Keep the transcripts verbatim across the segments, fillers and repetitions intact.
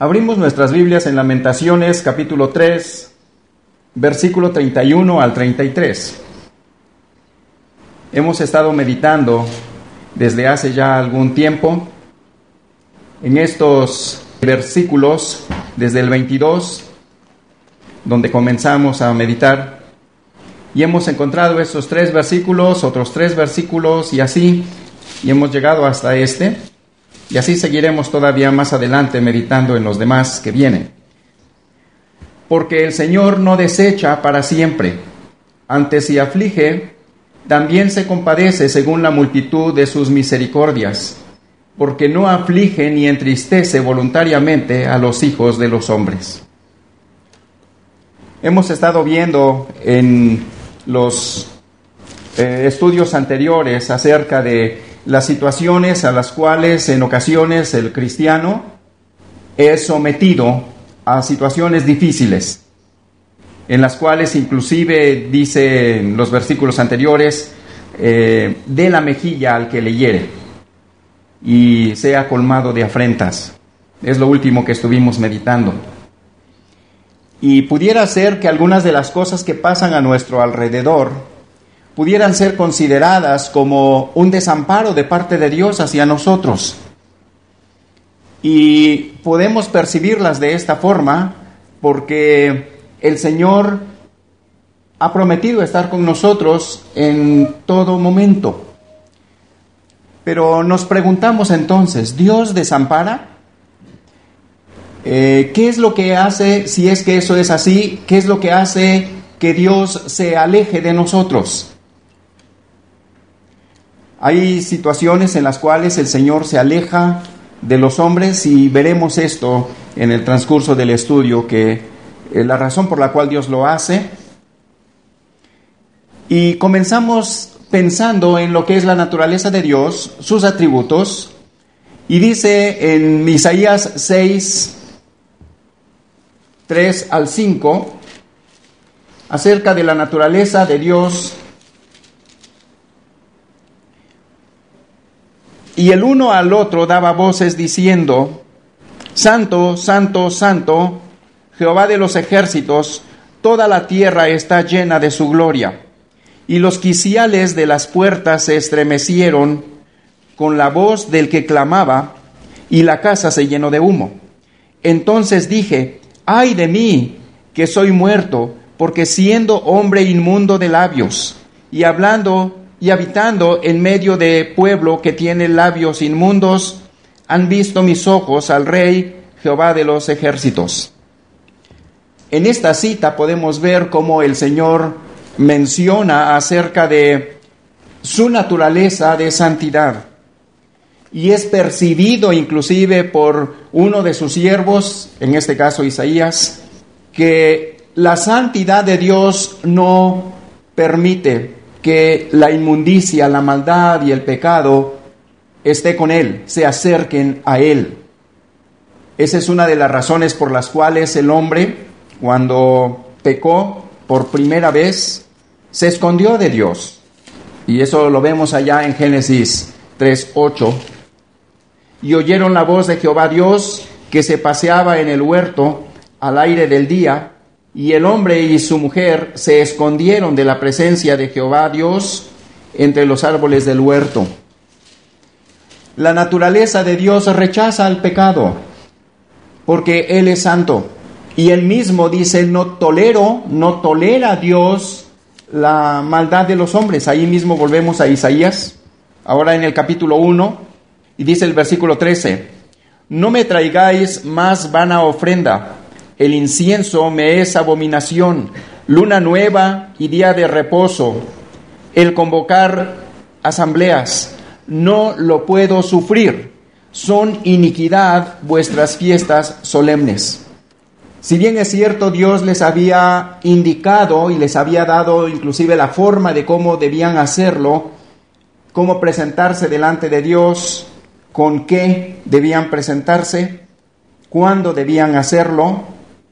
Abrimos nuestras Biblias en Lamentaciones, capítulo tres, versículo treinta y uno al treinta y tres. Hemos estado meditando desde hace ya algún tiempo en estos versículos, desde el veintidós, donde comenzamos a meditar, y hemos encontrado estos tres versículos, otros tres versículos, y así, y hemos llegado hasta este, y así seguiremos todavía más adelante meditando en los demás que vienen. Porque el Señor no desecha para siempre, antes si aflige, también se compadece según la multitud de sus misericordias, porque no aflige ni entristece voluntariamente a los hijos de los hombres. Hemos estado viendo en los eh, estudios anteriores acerca de las situaciones a las cuales en ocasiones el cristiano es sometido a situaciones difíciles, en las cuales inclusive, dice en los versículos anteriores, eh, dé la mejilla al que le hiere y sea colmado de afrentas. Es lo último que estuvimos meditando. Y pudiera ser que algunas de las cosas que pasan a nuestro alrededor pudieran ser consideradas como un desamparo de parte de Dios hacia nosotros. Y podemos percibirlas de esta forma porque el Señor ha prometido estar con nosotros en todo momento. Pero nos preguntamos entonces, ¿Dios desampara? Eh, ¿Qué es lo que hace, si es que eso es así, qué es lo que hace que Dios se aleje de nosotros? Hay situaciones en las cuales el Señor se aleja de los hombres y veremos esto en el transcurso del estudio, que es la razón por la cual Dios lo hace. Y comenzamos pensando en lo que es la naturaleza de Dios, sus atributos, y dice en Isaías seis, tres al cinco, acerca de la naturaleza de Dios. Y el uno al otro daba voces diciendo: Santo, Santo, Santo, Jehová de los ejércitos, toda la tierra está llena de su gloria. Y los quiciales de las puertas se estremecieron con la voz del que clamaba, y la casa se llenó de humo. Entonces dije: ¡ay de mí, que soy muerto, porque siendo hombre inmundo de labios, y hablando y habitando en medio de pueblo que tiene labios inmundos, han visto mis ojos al Rey Jehová de los ejércitos! En esta cita podemos ver cómo el Señor menciona acerca de su naturaleza de santidad, y es percibido inclusive por uno de sus siervos, en este caso Isaías, que la santidad de Dios no permite que la inmundicia, la maldad y el pecado esté con Él, se acerquen a Él. Esa es una de las razones por las cuales el hombre, cuando pecó por primera vez, se escondió de Dios. Y eso lo vemos allá en Génesis tres, ocho. Y oyeron la voz de Jehová Dios, que se paseaba en el huerto al aire del día, y el hombre y su mujer se escondieron de la presencia de Jehová Dios entre los árboles del huerto. La naturaleza de Dios rechaza al pecado, porque Él es santo. Y Él mismo dice: no tolero, no tolera a Dios la maldad de los hombres. Ahí mismo volvemos a Isaías, ahora en el capítulo uno, y dice el versículo trece: no me traigáis más vana ofrenda, el incienso me es abominación, luna nueva y día de reposo, el convocar asambleas, no lo puedo sufrir, son iniquidad vuestras fiestas solemnes. Si bien es cierto, Dios les había indicado y les había dado inclusive la forma de cómo debían hacerlo, cómo presentarse delante de Dios, con qué debían presentarse, cuándo debían hacerlo,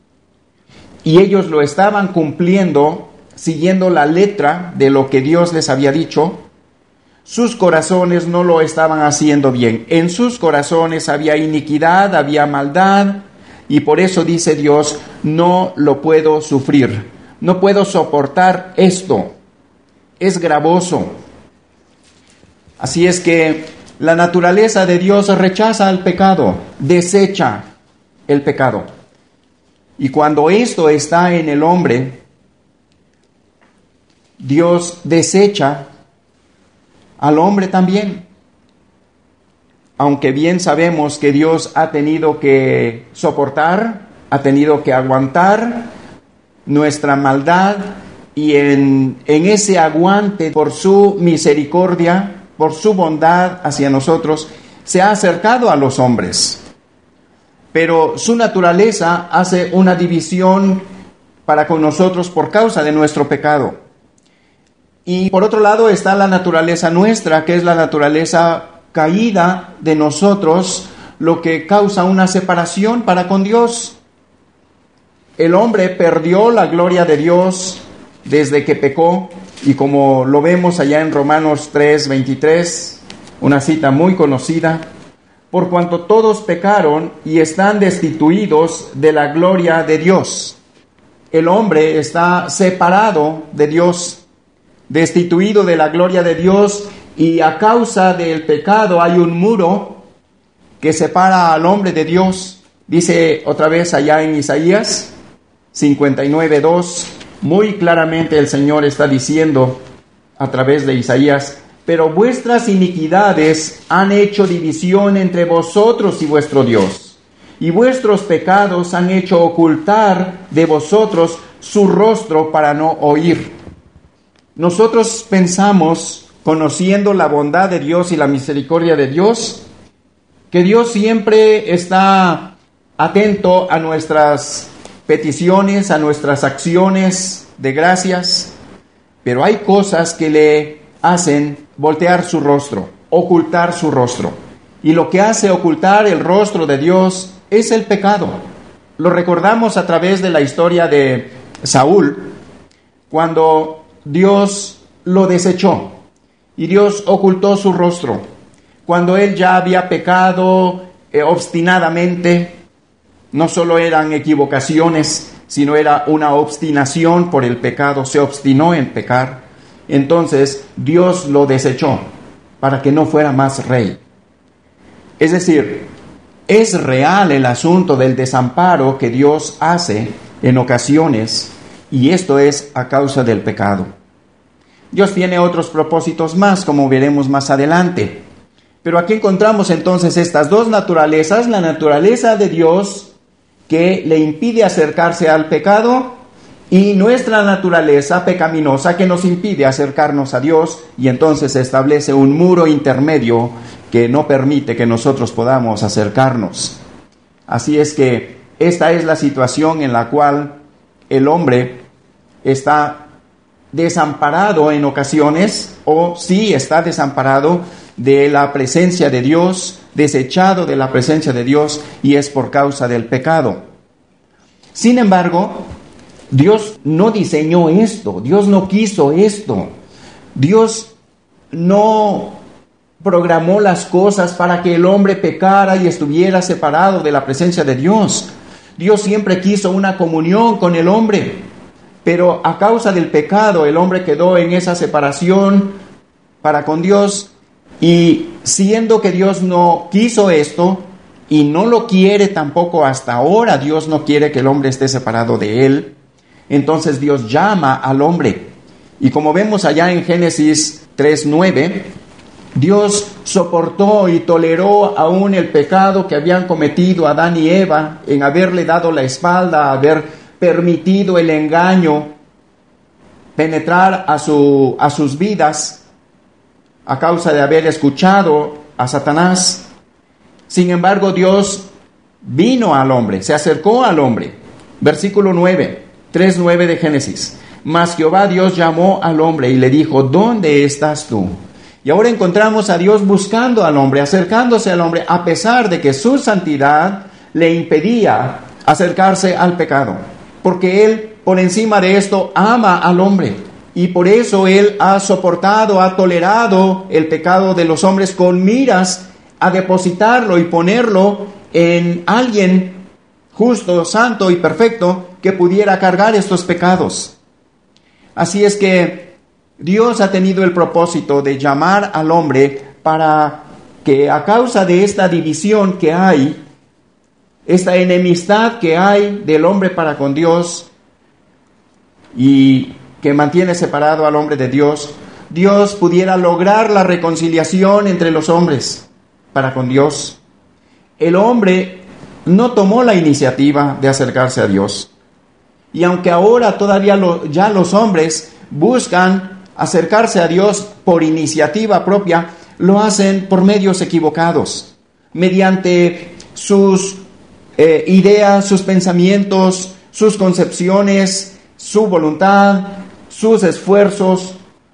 y ellos lo estaban cumpliendo, siguiendo la letra de lo que Dios les había dicho, sus corazones no lo estaban haciendo bien. En sus corazones había iniquidad, había maldad, Y por eso dice Dios, no lo puedo sufrir, no puedo soportar esto, es gravoso. Así es que la naturaleza de Dios rechaza el pecado, desecha el pecado. Y cuando esto está en el hombre, Dios desecha al hombre también. Aunque bien sabemos que Dios ha tenido que soportar, ha tenido que aguantar nuestra maldad, y en, en ese aguante, por su misericordia, por su bondad hacia nosotros, se ha acercado a los hombres. Pero su naturaleza hace una división para con nosotros por causa de nuestro pecado. Y por otro lado está la naturaleza nuestra, que es la naturaleza caída de nosotros, lo que causa una separación para con Dios. El hombre perdió la gloria de Dios desde que pecó, y como lo vemos allá en Romanos tres veintitrés, una cita muy conocida, por cuanto todos pecaron y están destituidos de la gloria de Dios. El hombre está separado de Dios, destituido de la gloria de Dios, y a causa del pecado hay un muro que separa al hombre de Dios. Dice otra vez allá en Isaías cincuenta y nueve dos, muy claramente el Señor está diciendo a través de Isaías: pero vuestras iniquidades han hecho división entre vosotros y vuestro Dios, y vuestros pecados han hecho ocultar de vosotros su rostro para no oír. Nosotros pensamos, conociendo la bondad de Dios y la misericordia de Dios, que Dios siempre está atento a nuestras peticiones, a nuestras acciones de gracias, pero hay cosas que le hacen voltear su rostro, ocultar su rostro. Y lo que hace ocultar el rostro de Dios es el pecado. Lo recordamos a través de la historia de Saúl, cuando Dios lo desechó y Dios ocultó su rostro. Cuando él ya había pecado eh, obstinadamente, no solo eran equivocaciones, sino era una obstinación por el pecado, se obstinó en pecar. Entonces Dios lo desechó para que no fuera más rey. Es decir, es real el asunto del desamparo que Dios hace en ocasiones, y esto es a causa del pecado. Dios tiene otros propósitos más, como veremos más adelante. Pero aquí encontramos entonces estas dos naturalezas: la naturaleza de Dios, que le impide acercarse al pecado, y nuestra naturaleza pecaminosa, que nos impide acercarnos a Dios, y entonces se establece un muro intermedio que no permite que nosotros podamos acercarnos. Así es que esta es la situación en la cual el hombre está desamparado en ocasiones, o sí está desamparado de la presencia de Dios, desechado de la presencia de Dios, y es por causa del pecado. Sin embargo, Dios no diseñó esto, Dios no quiso esto, Dios no programó las cosas para que el hombre pecara y estuviera separado de la presencia de Dios. Dios siempre quiso una comunión con el hombre, pero a causa del pecado el hombre quedó en esa separación para con Dios, y siendo que Dios no quiso esto, y no lo quiere tampoco hasta ahora, Dios no quiere que el hombre esté separado de él, entonces Dios llama al hombre. Y como vemos allá en Génesis tres nueve, Dios soportó y toleró aún el pecado que habían cometido Adán y Eva en haberle dado la espalda, haber permitido el engaño penetrar a, su, a sus vidas a causa de haber escuchado a Satanás. Sin embargo, Dios vino al hombre, se acercó al hombre. Versículo nueve, tres nueve de Génesis. Mas Jehová Dios llamó al hombre y le dijo: ¿dónde estás tú? Y ahora encontramos a Dios buscando al hombre, acercándose al hombre, a pesar de que su santidad le impedía acercarse al pecado. Porque Él, por encima de esto, ama al hombre. Y por eso Él ha soportado, ha tolerado el pecado de los hombres con miras a depositarlo y ponerlo en alguien justo, santo y perfecto que pudiera cargar estos pecados. Así es que Dios ha tenido el propósito de llamar al hombre para que a causa de esta división que hay, esta enemistad que hay del hombre para con Dios y que mantiene separado al hombre de Dios, Dios pudiera lograr la reconciliación entre los hombres para con Dios. El hombre no tomó la iniciativa de acercarse a Dios. Y aunque ahora todavía lo, ya los hombres buscan acercarse a Dios por iniciativa propia, lo hacen por medios equivocados, mediante sus eh, ideas, sus pensamientos, sus concepciones, su voluntad, sus esfuerzos.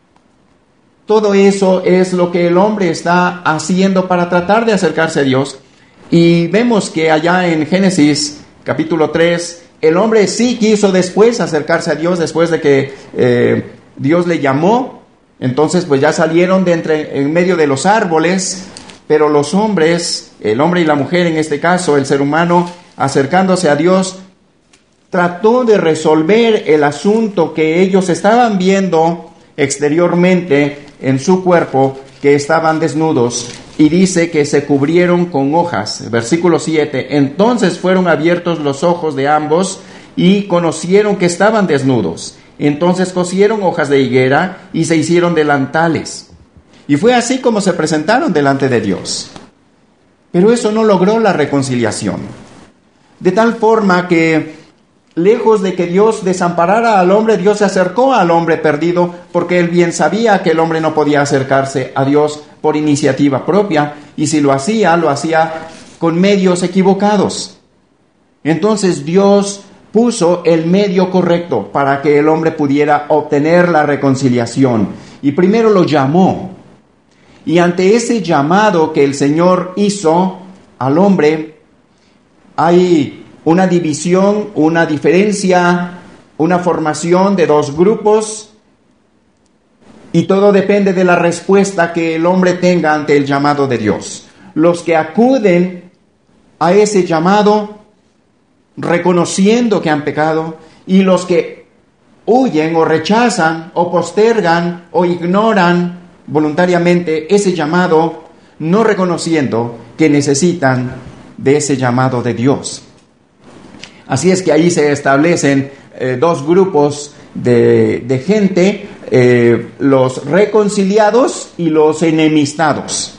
Todo eso es lo que el hombre está haciendo para tratar de acercarse a Dios. Y vemos que allá en Génesis capítulo tres, el hombre sí quiso después acercarse a Dios, después de que eh, Dios le llamó. Entonces pues ya salieron de entre, en medio de los árboles, pero los hombres, el hombre y la mujer en este caso, el ser humano, acercándose a Dios, trató de resolver el asunto que ellos estaban viendo exteriormente en su cuerpo, que estaban desnudos, y dice que se cubrieron con hojas. Versículo siete, entonces fueron abiertos los ojos de ambos y conocieron que estaban desnudos. Entonces cosieron hojas de higuera y se hicieron delantales. Y fue así como se presentaron delante de Dios. Pero eso no logró la reconciliación. De tal forma que, lejos de que Dios desamparara al hombre, Dios se acercó al hombre perdido, porque él bien sabía que el hombre no podía acercarse a Dios por iniciativa propia, y si lo hacía, lo hacía con medios equivocados. Entonces Dios puso el medio correcto para que el hombre pudiera obtener la reconciliación, y primero lo llamó. Y ante ese llamado que el Señor hizo al hombre, hay una división, una diferencia, una formación de dos grupos, y todo depende de la respuesta que el hombre tenga ante el llamado de Dios. Los que acuden a ese llamado reconociendo que han pecado, y los que huyen o rechazan o postergan o ignoran voluntariamente ese llamado, no reconociendo que necesitan de ese llamado de Dios. Así es que ahí se establecen eh, dos grupos de, de gente, eh, los reconciliados y los enemistados.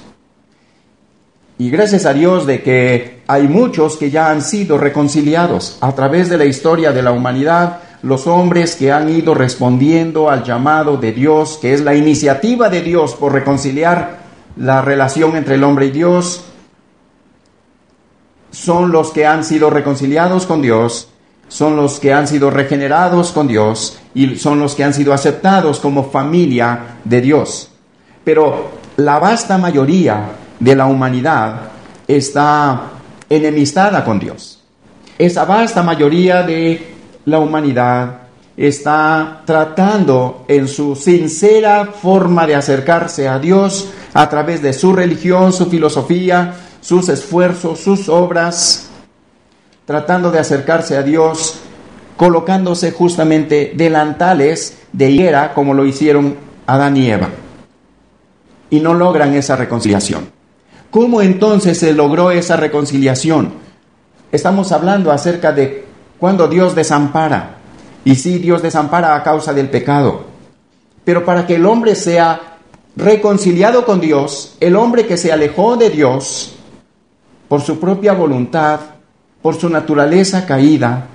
Y gracias a Dios de que hay muchos que ya han sido reconciliados a través de la historia de la humanidad, los hombres que han ido respondiendo al llamado de Dios, que es la iniciativa de Dios por reconciliar la relación entre el hombre y Dios, son los que han sido reconciliados con Dios, son los que han sido regenerados con Dios y son los que han sido aceptados como familia de Dios. Pero la vasta mayoría de la humanidad está enemistada con Dios. Esa vasta mayoría de la humanidad está tratando en su sincera forma de acercarse a Dios a través de su religión, su filosofía, sus esfuerzos, sus obras, tratando de acercarse a Dios, colocándose justamente delantales de higuera como lo hicieron Adán y Eva, y no logran esa reconciliación. ¿Cómo entonces se logró esa reconciliación? Estamos hablando acerca de cuando Dios desampara, y sí, Dios desampara a causa del pecado, pero para que el hombre sea reconciliado con Dios, el hombre que se alejó de Dios por su propia voluntad, por su naturaleza caída,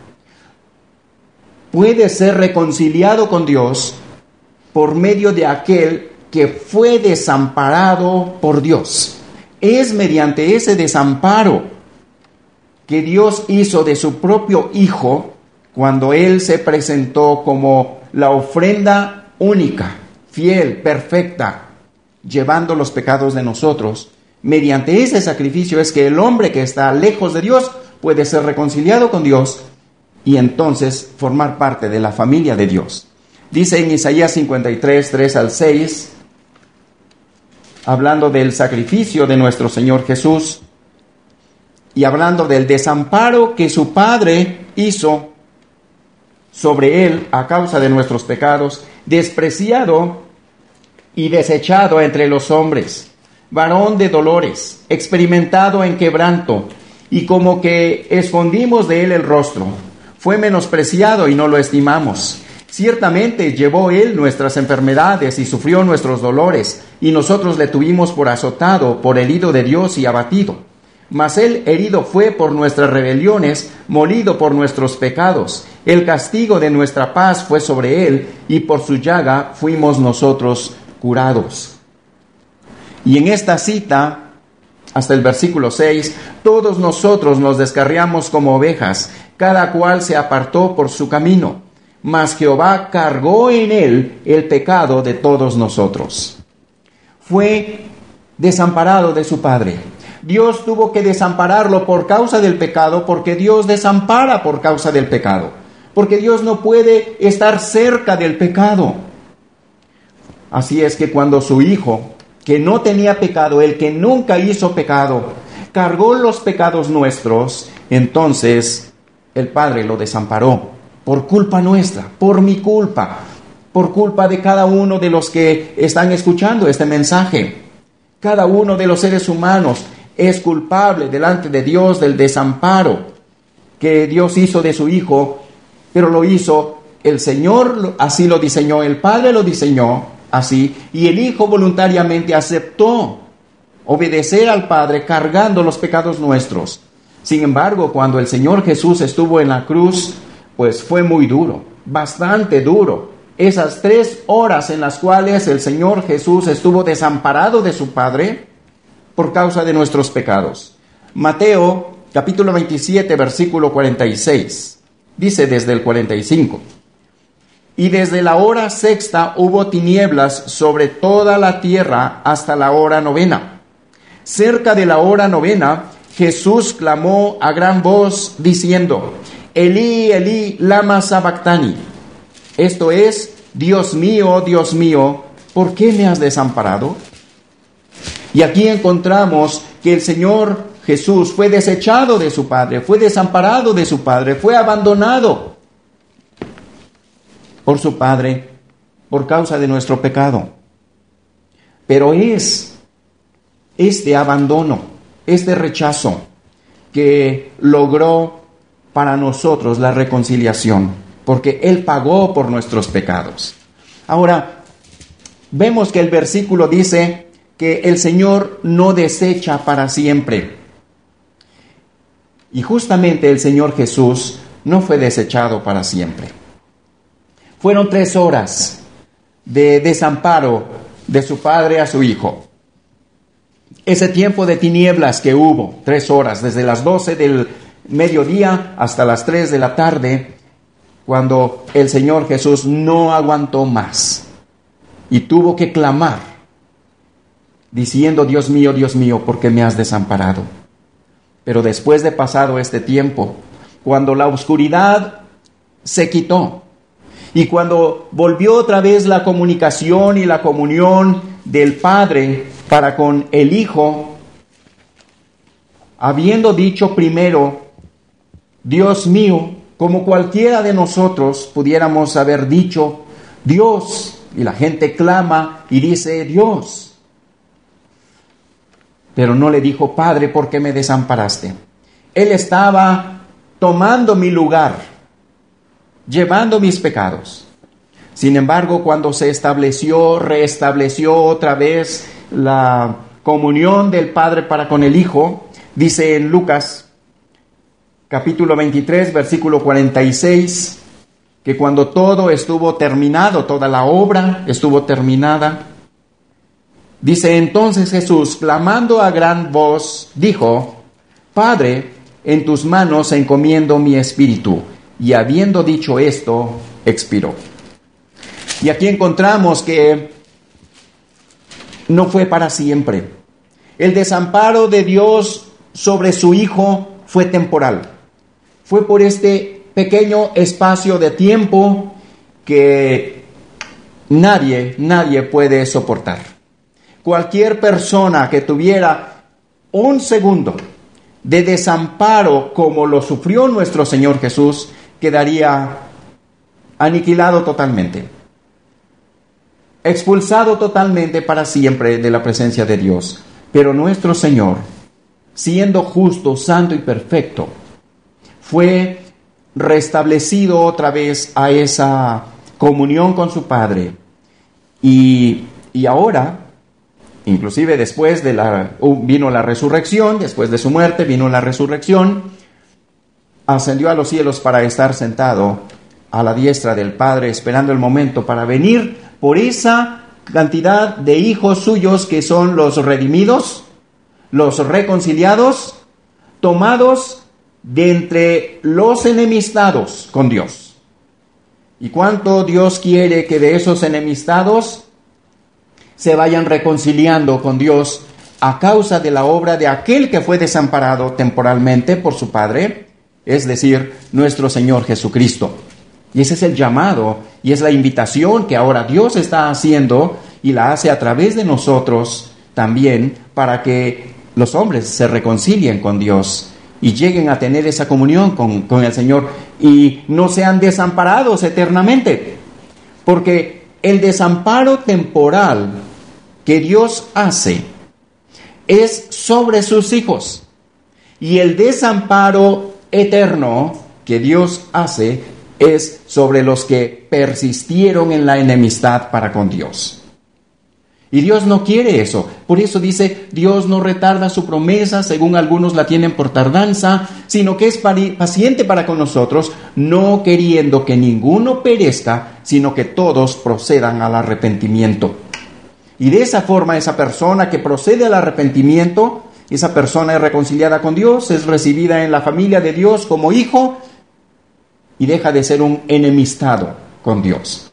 puede ser reconciliado con Dios por medio de aquel que fue desamparado por Dios. Es mediante ese desamparo que Dios hizo de su propio Hijo cuando Él se presentó como la ofrenda única, fiel, perfecta, llevando los pecados de nosotros. Mediante ese sacrificio es que el hombre que está lejos de Dios puede ser reconciliado con Dios y entonces formar parte de la familia de Dios. Dice en Isaías cincuenta y tres, tres al seis, hablando del sacrificio de nuestro Señor Jesús: y hablando del desamparo que su Padre hizo sobre él a causa de nuestros pecados, despreciado y desechado entre los hombres, varón de dolores, experimentado en quebranto, y como que escondimos de él el rostro. Fue menospreciado y no lo estimamos. Ciertamente llevó él nuestras enfermedades y sufrió nuestros dolores, y nosotros le tuvimos por azotado, por herido de Dios y abatido. Mas él herido fue por nuestras rebeliones, molido por nuestros pecados. El castigo de nuestra paz fue sobre él, y por su llaga fuimos nosotros curados. Y en esta cita, hasta el versículo seis, todos nosotros nos descarriamos como ovejas, cada cual se apartó por su camino, mas Jehová cargó en él el pecado de todos nosotros. Fue desamparado de su Padre. Dios tuvo que desampararlo por causa del pecado, porque Dios desampara por causa del pecado, porque Dios no puede estar cerca del pecado. Así es que cuando su Hijo, que no tenía pecado, el que nunca hizo pecado, cargó los pecados nuestros, entonces el Padre lo desamparó por culpa nuestra, por mi culpa, por culpa de cada uno de los que están escuchando este mensaje. Cada uno de los seres humanos es culpable delante de Dios del desamparo que Dios hizo de su Hijo, pero lo hizo el Señor, así lo diseñó, el Padre lo diseñó así, y el Hijo voluntariamente aceptó obedecer al Padre cargando los pecados nuestros. Sin embargo, cuando el Señor Jesús estuvo en la cruz, pues fue muy duro, bastante duro. Esas tres horas en las cuales el Señor Jesús estuvo desamparado de su Padre por causa de nuestros pecados. Mateo capítulo veintisiete, versículo cuarenta y seis, dice desde el cuarenta y cinco: y desde la hora sexta hubo tinieblas sobre toda la tierra hasta la hora novena. Cerca de la hora novena, Jesús clamó a gran voz diciendo: Elí, Elí, lama sabactani. Esto es: Dios mío, Dios mío, ¿por qué me has desamparado? Y aquí encontramos que el Señor Jesús fue desechado de su Padre, fue desamparado de su Padre, fue abandonado por su Padre por causa de nuestro pecado. Pero es este abandono, este rechazo que logró para nosotros la reconciliación, porque Él pagó por nuestros pecados. Ahora, vemos que el versículo dice que el Señor no desecha para siempre. Y justamente el Señor Jesús no fue desechado para siempre. Fueron tres horas de desamparo de su Padre a su Hijo. Ese tiempo de tinieblas que hubo, tres horas, desde las doce del mediodía hasta las tres de la tarde, cuando el Señor Jesús no aguantó más y tuvo que clamar, diciendo: Dios mío, Dios mío, ¿por qué me has desamparado? Pero después de pasado este tiempo, cuando la oscuridad se quitó, y cuando volvió otra vez la comunicación y la comunión del Padre para con el Hijo, habiendo dicho primero: Dios mío, como cualquiera de nosotros pudiéramos haber dicho Dios, y la gente clama y dice Dios. Pero no le dijo: Padre, ¿por qué me desamparaste? Él estaba tomando mi lugar, llevando mis pecados. Sin embargo, cuando se estableció, reestableció otra vez la comunión del Padre para con el Hijo, dice en Lucas capítulo veintitrés, versículo cuarenta y seis, que cuando todo estuvo terminado, toda la obra estuvo terminada, dice: entonces Jesús, clamando a gran voz, dijo: Padre, en tus manos encomiendo mi espíritu. Y habiendo dicho esto, expiró. Y aquí encontramos que no fue para siempre. El desamparo de Dios sobre su Hijo fue temporal. Fue por este pequeño espacio de tiempo que nadie, nadie puede soportar. Cualquier persona que tuviera un segundo de desamparo como lo sufrió nuestro Señor Jesús, quedaría aniquilado totalmente, expulsado totalmente para siempre de la presencia de Dios. Pero nuestro Señor, siendo justo, santo y perfecto, fue restablecido otra vez a esa comunión con su Padre. Y, y ahora, inclusive después de la, vino la resurrección, después de su muerte vino la resurrección, ascendió a los cielos para estar sentado a la diestra del Padre, esperando el momento para venir por esa cantidad de hijos suyos que son los redimidos, los reconciliados, tomados de entre los enemistados con Dios. ¿Y cuánto Dios quiere que de esos enemistados se vayan reconciliando con Dios a causa de la obra de aquel que fue desamparado temporalmente por su Padre, es decir, nuestro Señor Jesucristo? Y ese es el llamado y es la invitación que ahora Dios está haciendo y la hace a través de nosotros también para que los hombres se reconcilien con Dios y lleguen a tener esa comunión con, con el Señor y no sean desamparados eternamente. Porque el desamparo temporal que Dios hace es sobre sus hijos y el desamparo eterno que Dios hace es sobre los que persistieron en la enemistad para con Dios. Y Dios no quiere eso. Por eso dice, Dios no retarda su promesa, según algunos la tienen por tardanza, sino que es paciente para con nosotros, no queriendo que ninguno perezca, sino que todos procedan al arrepentimiento. Y de esa forma, esa persona que procede al arrepentimiento, esa persona es reconciliada con Dios, es recibida en la familia de Dios como hijo, y deja de ser un enemistado con Dios.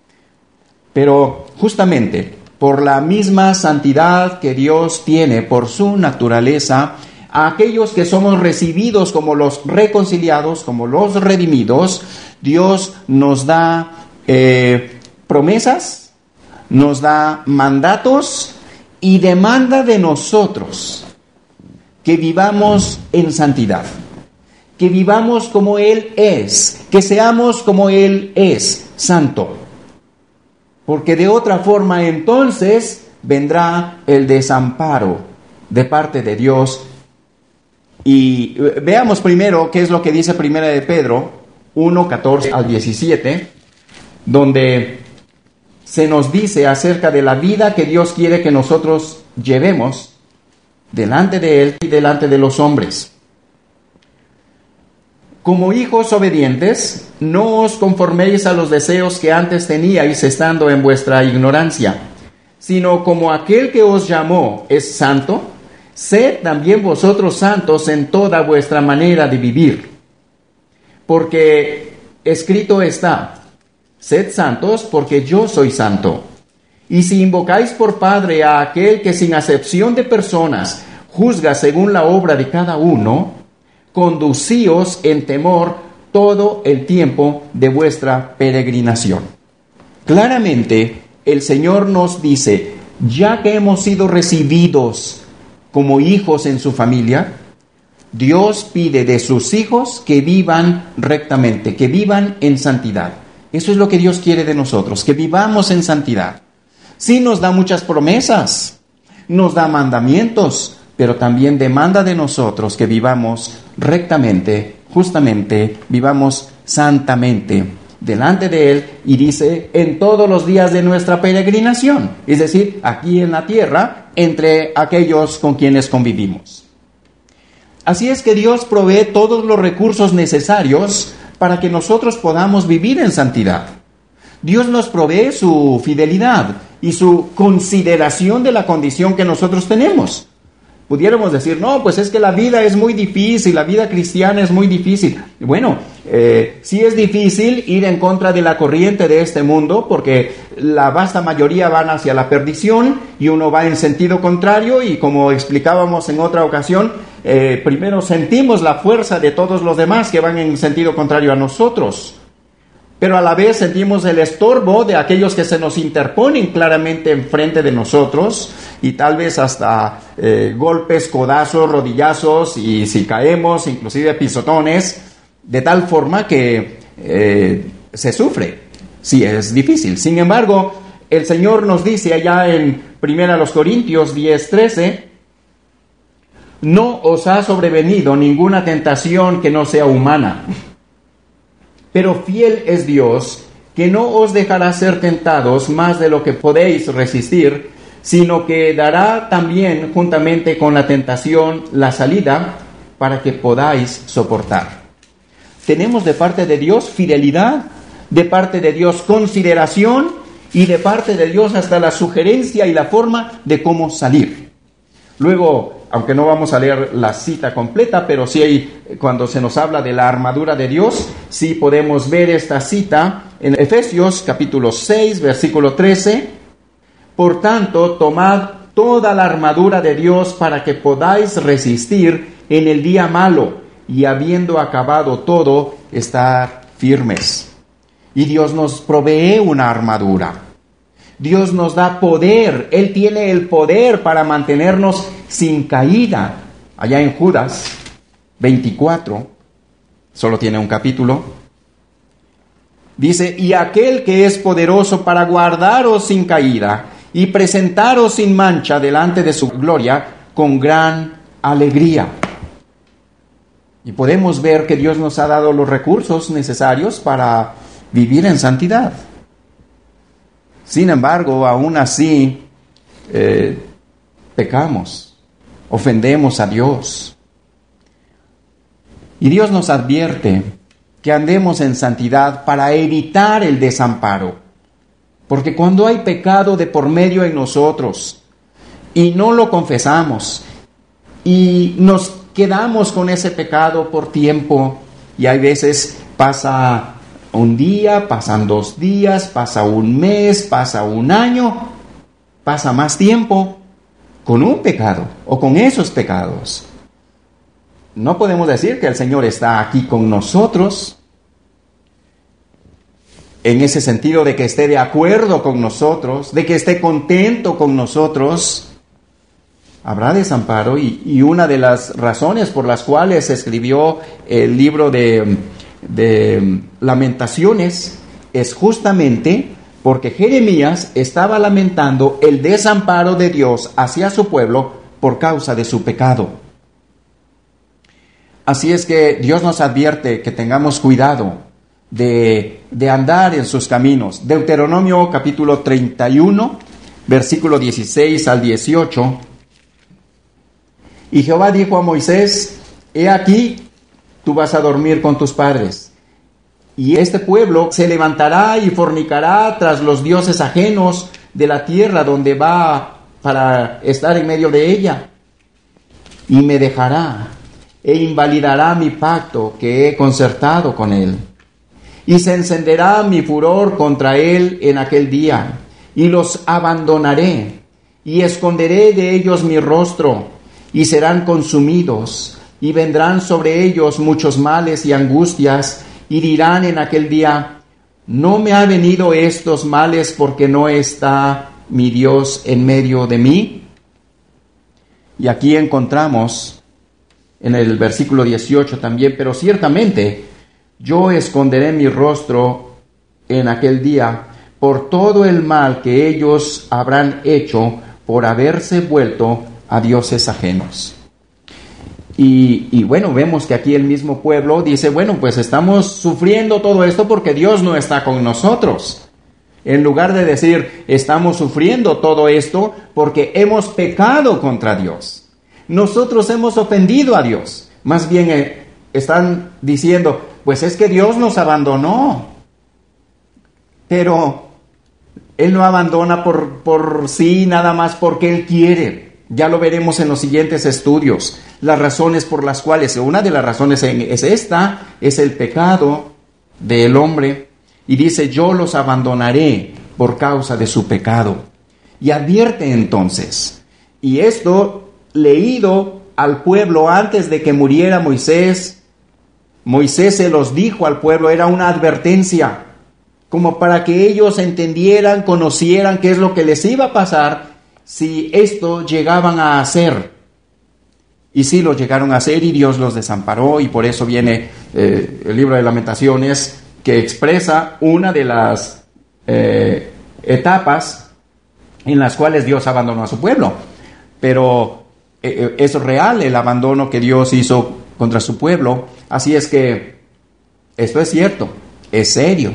Pero justamente por la misma santidad que Dios tiene por su naturaleza, a aquellos que somos recibidos como los reconciliados, como los redimidos, Dios nos da eh, promesas, nos da mandatos y demanda de nosotros que vivamos en santidad, que vivamos como Él es, que seamos como Él es, santo. Porque de otra forma entonces vendrá el desamparo de parte de Dios. Y veamos primero qué es lo que dice Primera de Pedro uno, catorce al diecisiete, donde se nos dice acerca de la vida que Dios quiere que nosotros llevemos delante de Él y delante de los hombres. Como hijos obedientes, no os conforméis a los deseos que antes teníais estando en vuestra ignorancia, sino como aquel que os llamó es santo, sed también vosotros santos en toda vuestra manera de vivir. Porque escrito está, sed santos porque yo soy santo. Y si invocáis por Padre a aquel que sin acepción de personas juzga según la obra de cada uno, conducíos en temor todo el tiempo de vuestra peregrinación. Claramente, el Señor nos dice, ya que hemos sido recibidos como hijos en su familia, Dios pide de sus hijos que vivan rectamente, que vivan en santidad. Eso es lo que Dios quiere de nosotros, que vivamos en santidad. Sí nos da muchas promesas, nos da mandamientos, pero también demanda de nosotros que vivamos rectamente, justamente, vivamos santamente delante de Él, y dice, en todos los días de nuestra peregrinación, es decir, aquí en la tierra, entre aquellos con quienes convivimos. Así es que Dios provee todos los recursos necesarios para que nosotros podamos vivir en santidad. Dios nos provee su fidelidad y su consideración de la condición que nosotros tenemos. Pudiéramos decir, no, pues es que la vida es muy difícil, la vida cristiana es muy difícil. Bueno, eh, sí es difícil ir en contra de la corriente de este mundo, porque la vasta mayoría van hacia la perdición y uno va en sentido contrario, y como explicábamos en otra ocasión, eh, primero sentimos la fuerza de todos los demás que van en sentido contrario a nosotros, pero a la vez sentimos el estorbo de aquellos que se nos interponen claramente enfrente de nosotros, y tal vez hasta eh, golpes, codazos, rodillazos, y si caemos, inclusive pisotones, de tal forma que eh, se sufre. Sí, es difícil. Sin embargo, el Señor nos dice allá en Primera los Corintios diez, trece, no os ha sobrevenido ninguna tentación que no sea humana, pero fiel es Dios, que no os dejará ser tentados más de lo que podéis resistir, sino que dará también juntamente con la tentación la salida para que podáis soportar. Tenemos de parte de Dios fidelidad, de parte de Dios consideración y de parte de Dios hasta la sugerencia y la forma de cómo salir. Luego, aunque no vamos a leer la cita completa, pero sí hay, cuando se nos habla de la armadura de Dios, sí podemos ver esta cita en Efesios capítulo seis, versículo trece. Por tanto, tomad toda la armadura de Dios para que podáis resistir en el día malo y habiendo acabado todo, estar firmes. Y Dios nos provee una armadura. Dios nos da poder. Él tiene el poder para mantenernos sin caída. Allá en Judas veinticuatro, solo tiene un capítulo, dice, y aquel que es poderoso para guardaros sin caída y presentaros sin mancha delante de su gloria con gran alegría. Y podemos ver que Dios nos ha dado los recursos necesarios para vivir en santidad. Sin embargo, aún así, eh, pecamos, ofendemos a Dios. Y Dios nos advierte que andemos en santidad para evitar el desamparo. Porque cuando hay pecado de por medio en nosotros y no lo confesamos y nos quedamos con ese pecado por tiempo, y hay veces pasa un día, pasan dos días, pasa un mes, pasa un año, pasa más tiempo con un pecado o con esos pecados. No podemos decir que el Señor está aquí con nosotros en ese sentido de que esté de acuerdo con nosotros, de que esté contento con nosotros. Habrá desamparo y, y una de las razones por las cuales se escribió el libro de, de Lamentaciones es justamente porque Jeremías estaba lamentando el desamparo de Dios hacia su pueblo por causa de su pecado. Así es que Dios nos advierte que tengamos cuidado de, de andar en sus caminos. Deuteronomio capítulo treinta y uno, versículo dieciséis al dieciocho. Y Jehová dijo a Moisés, he aquí, tú vas a dormir con tus padres, y este pueblo se levantará y fornicará tras los dioses ajenos de la tierra donde va para estar en medio de ella, y me dejará e invalidará mi pacto que he concertado con él. Y se encenderá mi furor contra él en aquel día, y los abandonaré, y esconderé de ellos mi rostro, y serán consumidos, y vendrán sobre ellos muchos males y angustias, y dirán en aquel día, ¿no me ha venido estos males porque no está mi Dios en medio de mí? Y aquí encontramos en el versículo dieciocho también, pero ciertamente yo esconderé mi rostro en aquel día por todo el mal que ellos habrán hecho por haberse vuelto a dioses ajenos. Y, y bueno, vemos que aquí el mismo pueblo dice, bueno, pues estamos sufriendo todo esto porque Dios no está con nosotros. En lugar de decir, estamos sufriendo todo esto porque hemos pecado contra Dios. Nosotros hemos ofendido a Dios. Más bien eh, están diciendo, pues es que Dios nos abandonó. Pero Él no abandona por, por sí, nada más porque Él quiere. Ya lo veremos en los siguientes estudios. Las razones por las cuales, una de las razones es esta, es el pecado del hombre. Y dice, yo los abandonaré por causa de su pecado. Y advierte entonces, y esto leído al pueblo antes de que muriera Moisés, Moisés se los dijo al pueblo, era una advertencia, como para que ellos entendieran, conocieran qué es lo que les iba a pasar, si esto llegaban a hacer. Y sí lo llegaron a hacer y Dios los desamparó, y por eso viene eh, el libro de Lamentaciones, que expresa una de las eh, etapas en las cuales Dios abandonó a su pueblo. Pero eh, es real el abandono que Dios hizo contra su pueblo. Así es que esto es cierto, es serio.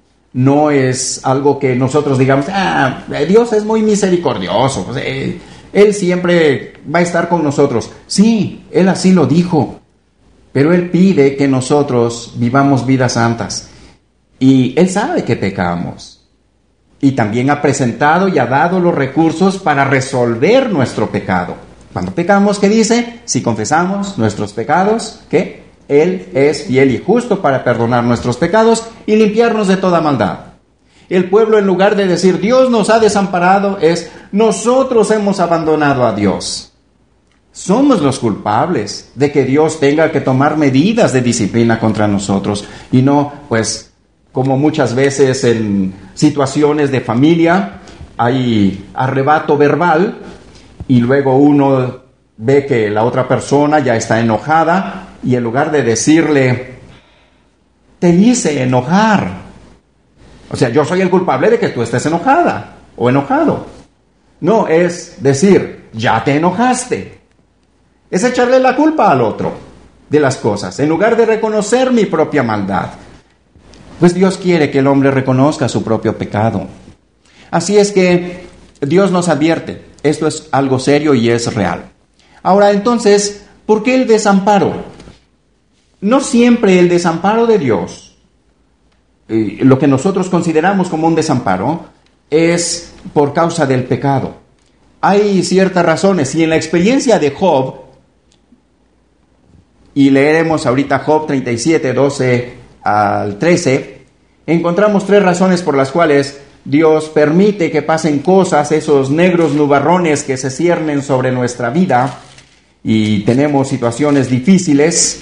No es algo que nosotros digamos, ah, Dios es muy misericordioso, pues, eh, Él siempre va a estar con nosotros. Sí, Él así lo dijo, pero Él pide que nosotros vivamos vidas santas. Y Él sabe que pecamos. Y también ha presentado y ha dado los recursos para resolver nuestro pecado. Cuando pecamos, ¿qué dice? Si confesamos nuestros pecados, ¿qué? Él es fiel y justo para perdonar nuestros pecados y limpiarnos de toda maldad. El pueblo, en lugar de decir Dios nos ha desamparado, es nosotros hemos abandonado a Dios. Somos los culpables de que Dios tenga que tomar medidas de disciplina contra nosotros, y no, pues, como muchas veces en situaciones de familia hay arrebato verbal y luego uno ve que la otra persona ya está enojada, y en lugar de decirle, te hice enojar, o sea, yo soy el culpable de que tú estés enojada o enojado. No, es decir, ya te enojaste. Es echarle la culpa al otro de las cosas, en lugar de reconocer mi propia maldad. Pues Dios quiere que el hombre reconozca su propio pecado. Así es que Dios nos advierte, esto es algo serio y es real. Ahora, entonces, ¿por qué el desamparo? No siempre el desamparo de Dios, eh, lo que nosotros consideramos como un desamparo, es por causa del pecado. Hay ciertas razones, y en la experiencia de Job, y leeremos ahorita Job treinta y siete, doce al trece, encontramos tres razones por las cuales Dios permite que pasen cosas, esos negros nubarrones que se ciernen sobre nuestra vida, y tenemos situaciones difíciles.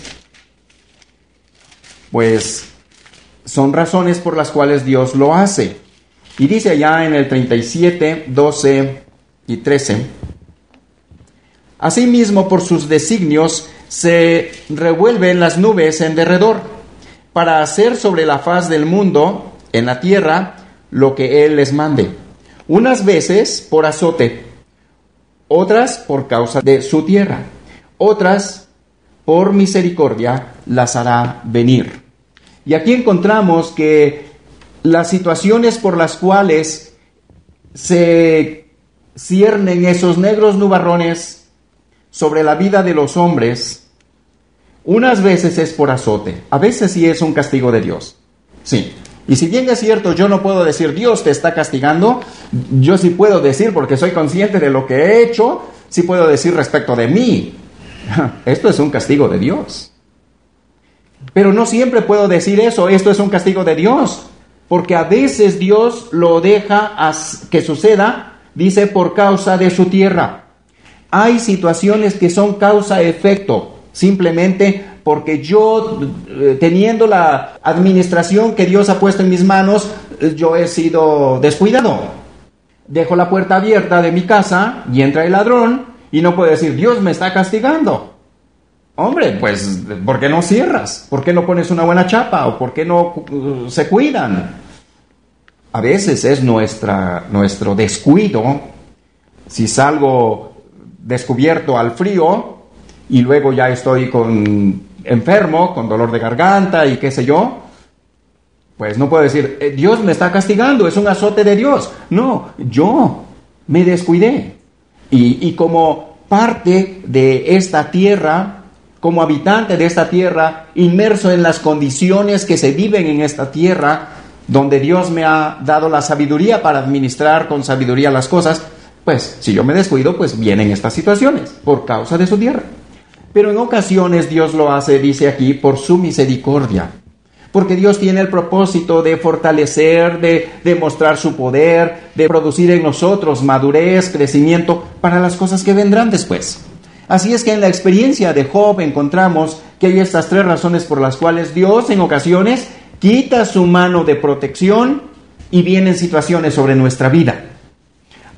Pues son razones por las cuales Dios lo hace. Y dice allá en el treinta y siete, doce y trece, asimismo por sus designios se revuelven las nubes en derredor, para hacer sobre la faz del mundo, en la tierra, lo que Él les mande. Unas veces por azote, otras por causa de su tierra, otras por misericordia las hará venir. Y aquí encontramos que las situaciones por las cuales se ciernen esos negros nubarrones sobre la vida de los hombres, unas veces es por azote, a veces sí es un castigo de Dios. Sí. Y si bien es cierto, yo no puedo decir Dios te está castigando, yo sí puedo decir, porque soy consciente de lo que he hecho, sí puedo decir respecto de mí, esto es un castigo de Dios. Pero no siempre puedo decir eso, esto es un castigo de Dios, porque a veces Dios lo deja que suceda, dice, por causa de su tierra. Hay situaciones que son causa-efecto, simplemente porque yo, teniendo la administración que Dios ha puesto en mis manos, yo he sido descuidado. Dejo la puerta abierta de mi casa y entra el ladrón y no puedo decir, Dios me está castigando. Hombre, pues, ¿por qué no cierras? ¿Por qué no pones una buena chapa? ¿O por qué no uh, se cuidan? A veces es nuestra, nuestro descuido. Si salgo descubierto al frío y luego ya estoy con enfermo, con dolor de garganta y qué sé yo, pues no puedo decir, eh, Dios me está castigando, es un azote de Dios. No, yo me descuidé. Y, y como parte de esta tierra, como habitante de esta tierra, inmerso en las condiciones que se viven en esta tierra, donde Dios me ha dado la sabiduría para administrar con sabiduría las cosas, pues si yo me descuido, pues vienen estas situaciones por causa de su tierra. Pero en ocasiones Dios lo hace, dice aquí, por su misericordia, porque Dios tiene el propósito de fortalecer, de demostrar su poder, de producir en nosotros madurez, crecimiento para las cosas que vendrán después. Así es que en la experiencia de Job encontramos que hay estas tres razones por las cuales Dios en ocasiones quita su mano de protección y vienen situaciones sobre nuestra vida.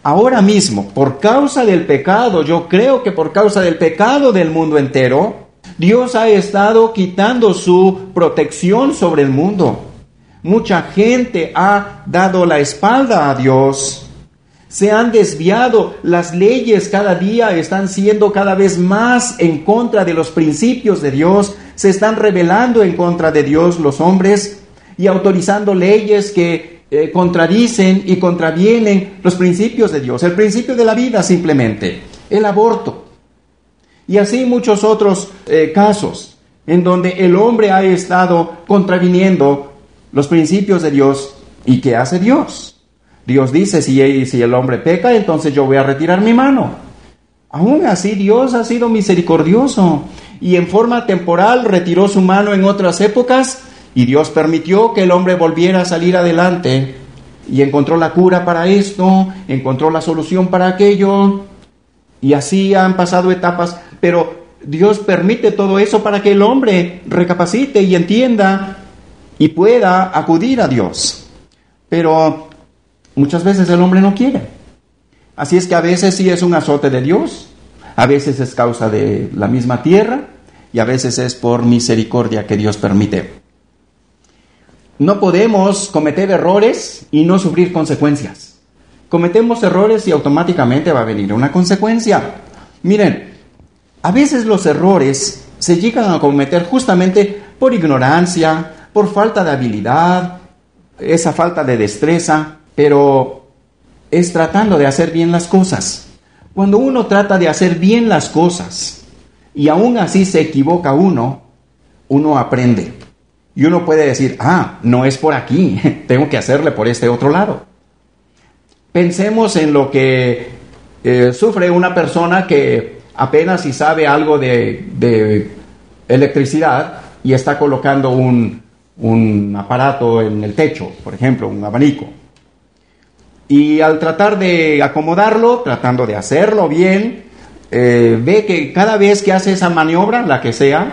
ahora mismo, por causa del pecado, yo creo que por causa del pecado del mundo entero, Dios ha estado quitando su protección sobre el mundo. Mucha gente ha dado la espalda a Dios. Se han desviado. Las leyes cada día están siendo cada vez más en contra de los principios de Dios. Se están rebelando en contra de Dios los hombres y autorizando leyes que eh, contradicen y contravienen los principios de Dios. El principio de la vida simplemente, el aborto. Y así muchos otros eh, casos en donde el hombre ha estado contraviniendo los principios de Dios. ¿Y qué hace Dios? Dios dice, si, si el hombre peca, entonces yo voy a retirar mi mano. Aún así, Dios ha sido misericordioso y en forma temporal retiró su mano en otras épocas y Dios permitió que el hombre volviera a salir adelante y encontró la cura para esto, encontró la solución para aquello y así han pasado etapas, pero Dios permite todo eso para que el hombre recapacite y entienda y pueda acudir a Dios. Pero muchas veces el hombre no quiere. Así es que a veces sí es un azote de Dios, a veces es causa de la misma tierra y a veces es por misericordia que Dios permite. No podemos cometer errores y no sufrir consecuencias. Cometemos errores y automáticamente va a venir una consecuencia. Miren, a veces los errores se llegan a cometer justamente por ignorancia, por falta de habilidad, esa falta de destreza, pero es tratando de hacer bien las cosas. Cuando uno trata de hacer bien las cosas y aún así se equivoca uno, uno aprende. Y uno puede decir, ah, no es por aquí, tengo que hacerle por este otro lado. Pensemos en lo que eh, sufre una persona que apenas si sabe algo de, de electricidad y está colocando un, un aparato en el techo, por ejemplo, un abanico. Y al tratar de acomodarlo, tratando de hacerlo bien, eh, ve que cada vez que hace esa maniobra, la que sea,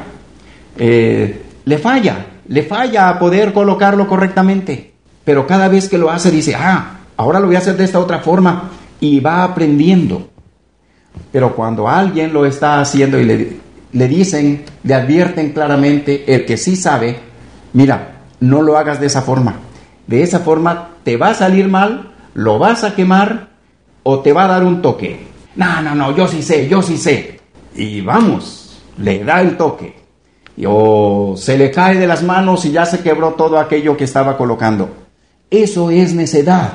eh, le falla, le falla a poder colocarlo correctamente. Pero cada vez que lo hace dice, ah, ahora lo voy a hacer de esta otra forma, y va aprendiendo. Pero cuando alguien lo está haciendo y le, le dicen, le advierten claramente, el que sí sabe, mira, no lo hagas de esa forma. De esa forma te va a salir mal, lo vas a quemar o te va a dar un toque. No, no, no, yo sí sé, yo sí sé. Y vamos, le da el toque. Y, o se le cae de las manos y ya se quebró todo aquello que estaba colocando. Eso es necedad.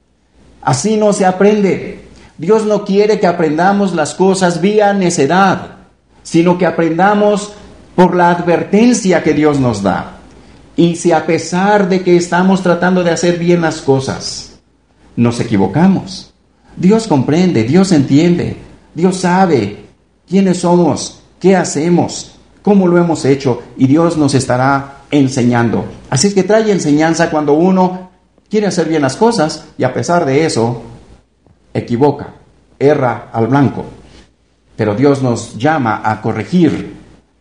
Así no se aprende. Dios no quiere que aprendamos las cosas vía necedad, sino que aprendamos por la advertencia que Dios nos da. Y si a pesar de que estamos tratando de hacer bien las cosas, nos equivocamos, Dios comprende, Dios entiende, Dios sabe quiénes somos, qué hacemos, cómo lo hemos hecho, y Dios nos estará enseñando. Así es que trae enseñanza cuando uno quiere hacer bien las cosas y a pesar de eso equivoca, erra al blanco. Pero Dios nos llama a corregir,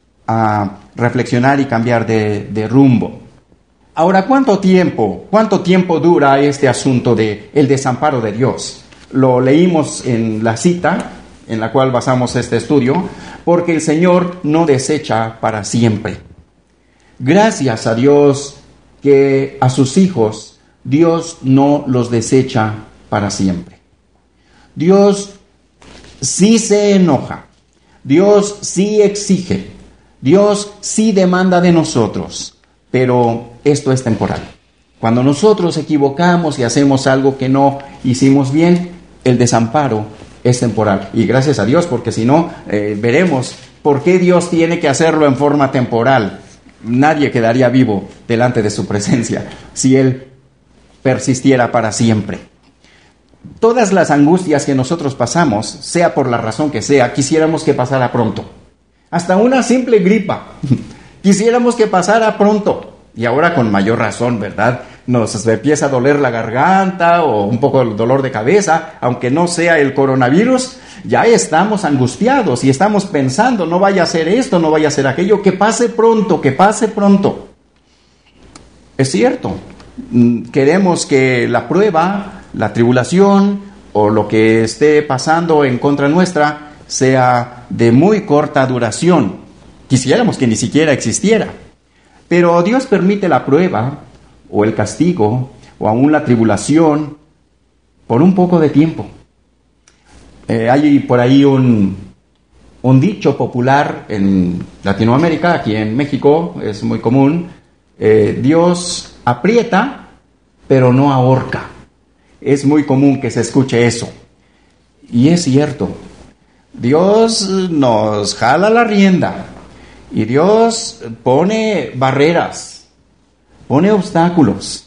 a reflexionar y cambiar de, de rumbo. Ahora, ¿cuánto tiempo, cuánto tiempo dura este asunto de el desamparo de Dios? Lo leímos en la cita en la cual basamos este estudio, porque el Señor no desecha para siempre. Gracias a Dios que a sus hijos Dios no los desecha para siempre. Dios sí se enoja, Dios sí exige, Dios sí demanda de nosotros, pero esto es temporal. Cuando nosotros equivocamos y hacemos algo que no hicimos bien, el desamparo es temporal. Y gracias a Dios, porque si no, eh, veremos por qué Dios tiene que hacerlo en forma temporal. Nadie quedaría vivo delante de su presencia si Él persistiera para siempre. Todas las angustias que nosotros pasamos, sea por la razón que sea, quisiéramos que pasara pronto. Hasta una simple gripa, quisiéramos que pasara pronto. Y ahora con mayor razón, ¿verdad? Nos empieza a doler la garganta o un poco el dolor de cabeza, aunque no sea el coronavirus, ya estamos angustiados y estamos pensando, no vaya a ser esto, no vaya a ser aquello, que pase pronto, que pase pronto. Es cierto, queremos que la prueba, la tribulación o lo que esté pasando en contra nuestra sea de muy corta duración. Quisiéramos que ni siquiera existiera. Pero Dios permite la prueba, o el castigo, o aún la tribulación, por un poco de tiempo. Eh, hay por ahí un, un dicho popular en Latinoamérica, aquí en México es muy común: eh, Dios aprieta, pero no ahorca. Es muy común que se escuche eso. Y es cierto. Dios nos jala la rienda. Y Dios pone barreras, pone obstáculos,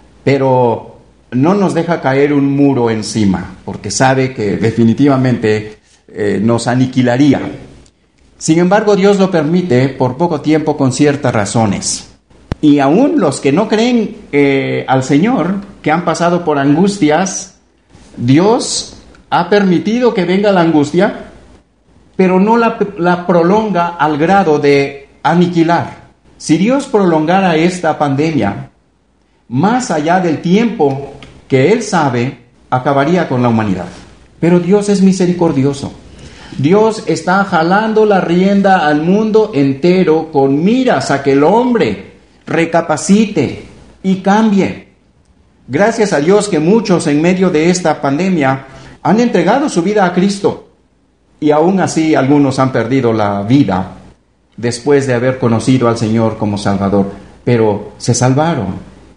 pero no nos deja caer un muro encima, porque sabe que definitivamente eh, nos aniquilaría. Sin embargo, Dios lo permite por poco tiempo con ciertas razones. Y aún los que no creen eh, al Señor, que han pasado por angustias, Dios ha permitido que venga la angustia, pero no la, la prolonga al grado de aniquilar. Si Dios prolongara esta pandemia, más allá del tiempo que Él sabe, acabaría con la humanidad. Pero Dios es misericordioso. Dios está jalando la rienda al mundo entero con miras a que el hombre recapacite y cambie. Gracias a Dios que muchos en medio de esta pandemia han entregado su vida a Cristo. Y aún así algunos han perdido la vida después de haber conocido al Señor como Salvador. Pero se salvaron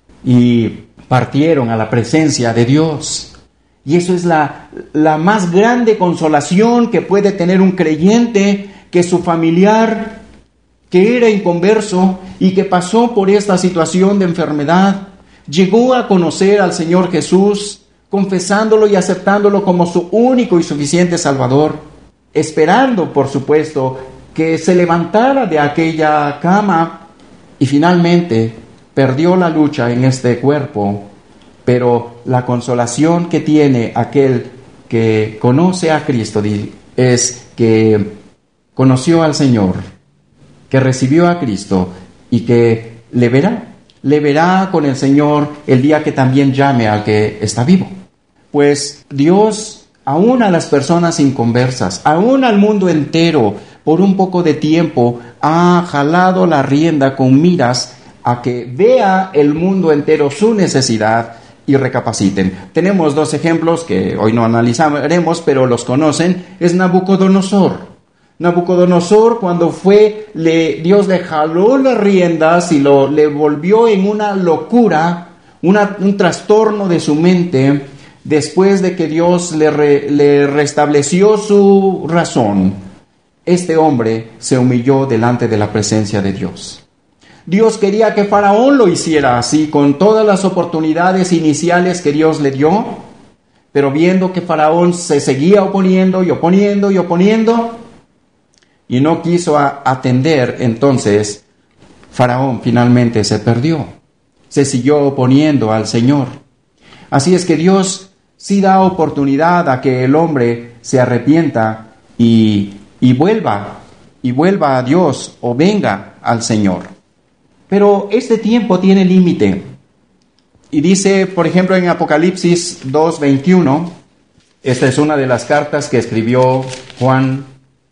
y partieron a la presencia de Dios. Y eso es la, la más grande consolación que puede tener un creyente, que su familiar, que era inconverso y que pasó por esta situación de enfermedad, llegó a conocer al Señor Jesús, confesándolo y aceptándolo como su único y suficiente Salvador, esperando, por supuesto, que se levantara de aquella cama y finalmente perdió la lucha en este cuerpo. Pero la consolación que tiene aquel que conoce a Cristo es que conoció al Señor, que recibió a Cristo y que le verá, le verá con el Señor el día que también llame al que está vivo. Pues Dios, aún a las personas inconversas, aún al mundo entero, por un poco de tiempo, ha jalado la rienda con miras a que vea el mundo entero su necesidad y recapaciten. Tenemos dos ejemplos que hoy no analizaremos, pero los conocen. Es Nabucodonosor. Nabucodonosor, cuando fue, le, Dios le jaló las riendas y lo, le volvió en una locura, una, un trastorno de su mente. Después de que Dios le, re, le restableció su razón, este hombre se humilló delante de la presencia de Dios. Dios quería que Faraón lo hiciera así, con todas las oportunidades iniciales que Dios le dio, pero viendo que Faraón se seguía oponiendo y oponiendo y oponiendo, y no quiso a, atender, entonces Faraón finalmente se perdió, se siguió oponiendo al Señor. Así es que Dios sí da oportunidad a que el hombre se arrepienta y, y vuelva, y vuelva a Dios o venga al Señor. Pero este tiempo tiene límite. Y dice, por ejemplo, en Apocalipsis dos veintiuno, esta es una de las cartas que escribió Juan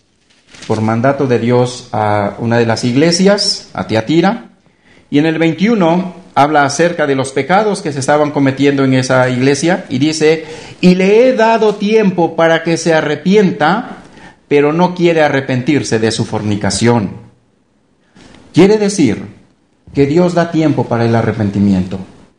por mandato de Dios a una de las iglesias, a Tiatira, y en el veintiuno habla acerca de los pecados que se estaban cometiendo en esa iglesia, y dice, y le he dado tiempo para que se arrepienta, pero no quiere arrepentirse de su fornicación. Quiere decir que Dios da tiempo para el arrepentimiento.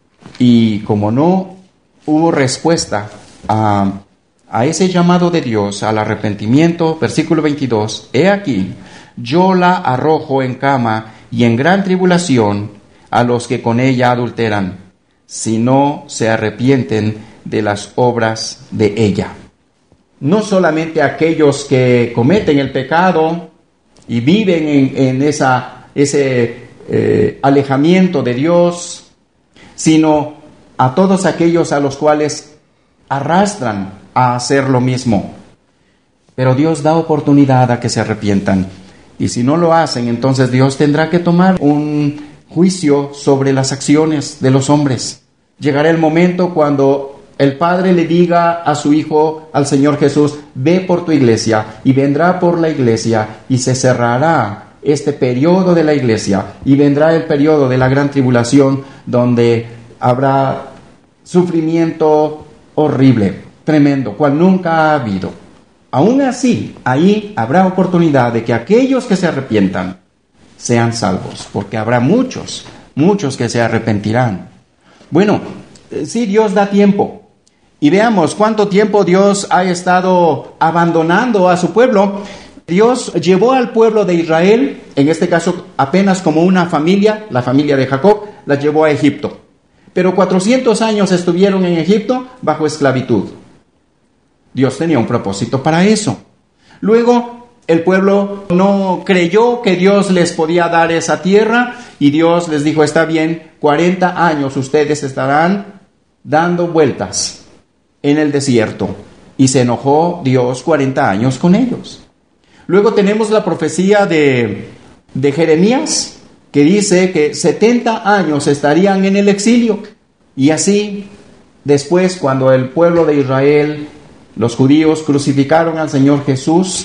Y como no hubo respuesta a, a ese llamado de Dios al arrepentimiento, versículo veintidós, he aquí, yo la arrojo en cama y en gran tribulación a los que con ella adulteran, si no se arrepienten de las obras de ella. No solamente aquellos que cometen el pecado y viven en, en esa, ese eh, alejamiento de Dios, sino a todos aquellos a los cuales arrastran a hacer lo mismo. Pero Dios da oportunidad a que se arrepientan. Y si no lo hacen, entonces Dios tendrá que tomar un juicio sobre las acciones de los hombres. Llegará el momento cuando el Padre le diga a su Hijo, al Señor Jesús, ve por tu iglesia, y vendrá por la iglesia, y se cerrará este periodo de la iglesia, y vendrá el periodo de la gran tribulación, donde habrá sufrimiento horrible, tremendo, cual nunca ha habido. Aún así, ahí habrá oportunidad de que aquellos que se arrepientan sean salvos, porque habrá muchos, muchos que se arrepentirán. Bueno, sí, Dios da tiempo. Y veamos cuánto tiempo Dios ha estado abandonando a su pueblo. Dios llevó al pueblo de Israel, en este caso apenas como una familia, la familia de Jacob, la llevó a Egipto. Pero cuatrocientos años estuvieron en Egipto bajo esclavitud. Dios tenía un propósito para eso. Luego, el pueblo no creyó que Dios les podía dar esa tierra, y Dios les dijo, está bien, cuarenta años ustedes estarán dando vueltas en el desierto. Y se enojó Dios cuarenta años con ellos. Luego tenemos la profecía de, de Jeremías, que dice que setenta años estarían en el exilio. Y así, después, cuando el pueblo de Israel, los judíos, crucificaron al Señor Jesús,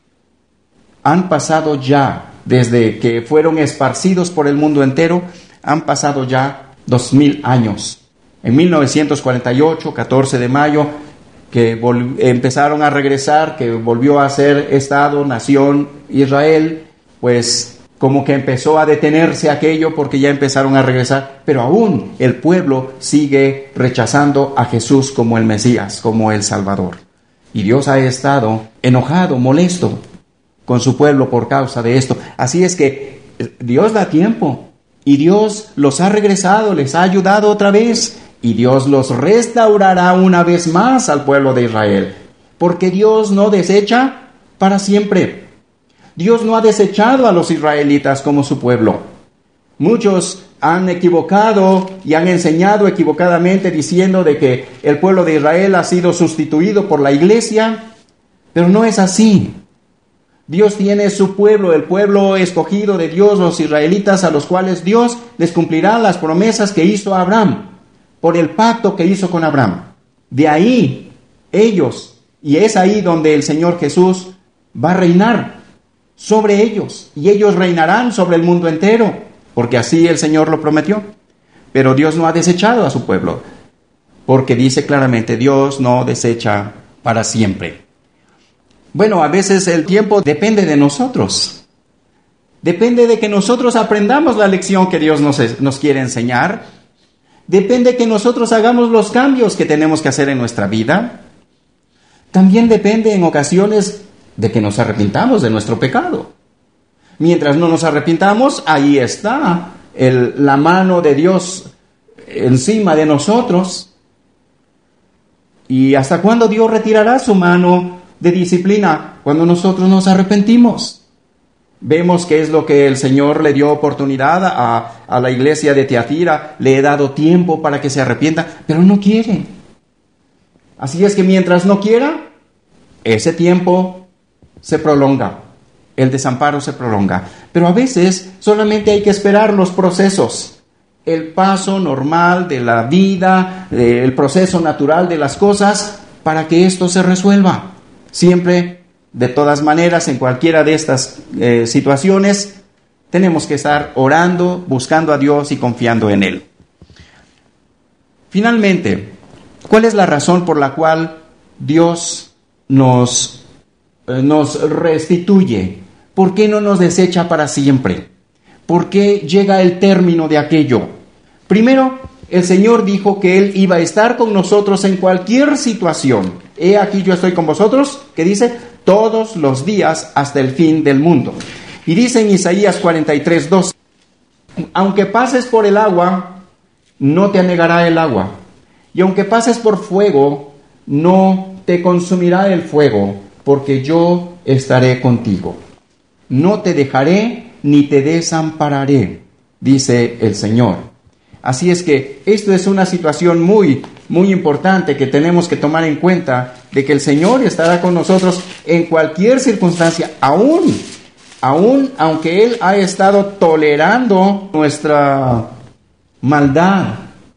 han pasado ya, desde que fueron esparcidos por el mundo entero, han pasado ya dos mil años. En mil novecientos cuarenta y ocho, catorce de mayo, que vol- empezaron a regresar, que volvió a ser Estado, nación, Israel, pues como que empezó a detenerse aquello porque ya empezaron a regresar, pero aún el pueblo sigue rechazando a Jesús como el Mesías, como el Salvador. Y Dios ha estado enojado, molesto con su pueblo por causa de esto. Así es que Dios da tiempo, y Dios los ha regresado, les ha ayudado otra vez, y Dios los restaurará una vez más al pueblo de Israel, porque Dios no desecha para siempre. Dios no ha desechado a los israelitas como su pueblo. Muchos han equivocado y han enseñado equivocadamente diciendo de que el pueblo de Israel ha sido sustituido por la iglesia, pero no es así. Dios tiene su pueblo, el pueblo escogido de Dios, los israelitas, a los cuales Dios les cumplirá las promesas que hizo a Abraham, por el pacto que hizo con Abraham. De ahí, ellos, y es ahí donde el Señor Jesús va a reinar sobre ellos, y ellos reinarán sobre el mundo entero, porque así el Señor lo prometió. Pero Dios no ha desechado a su pueblo, porque dice claramente, Dios no desecha para siempre. Bueno, a veces el tiempo depende de nosotros. Depende de que nosotros aprendamos la lección que Dios nos, nos quiere enseñar. Depende que nosotros hagamos los cambios que tenemos que hacer en nuestra vida. También depende en ocasiones de que nos arrepintamos de nuestro pecado. Mientras no nos arrepintamos, ahí está el, la mano de Dios encima de nosotros. ¿Y hasta cuándo Dios retirará su mano de disciplina? Cuando nosotros nos arrepentimos. Vemos que es lo que el Señor le dio oportunidad a, a la iglesia de Tiatira. Le he dado tiempo para que se arrepienta, pero no quiere. Así es que mientras no quiera, ese tiempo se prolonga. El desamparo se prolonga. Pero a veces solamente hay que esperar los procesos. El paso normal de la vida, el proceso natural de las cosas, para que esto se resuelva. Siempre, de todas maneras, en cualquiera de estas eh, situaciones, tenemos que estar orando, buscando a Dios y confiando en Él. Finalmente, ¿cuál es la razón por la cual Dios nos, eh, nos restituye? ¿Por qué no nos desecha para siempre? ¿Por qué llega el término de aquello? Primero, el Señor dijo que Él iba a estar con nosotros en cualquier situación. He aquí yo estoy con vosotros, que dice, todos los días hasta el fin del mundo. Y dice en Isaías cuarenta y tres, dos, aunque pases por el agua, no te anegará el agua. Y aunque pases por fuego, no te consumirá el fuego, porque yo estaré contigo. No te dejaré ni te desampararé, dice el Señor. Así es que esto es una situación muy, muy importante que tenemos que tomar en cuenta, de que el Señor estará con nosotros en cualquier circunstancia, aún, aún aunque Él ha estado tolerando nuestra maldad,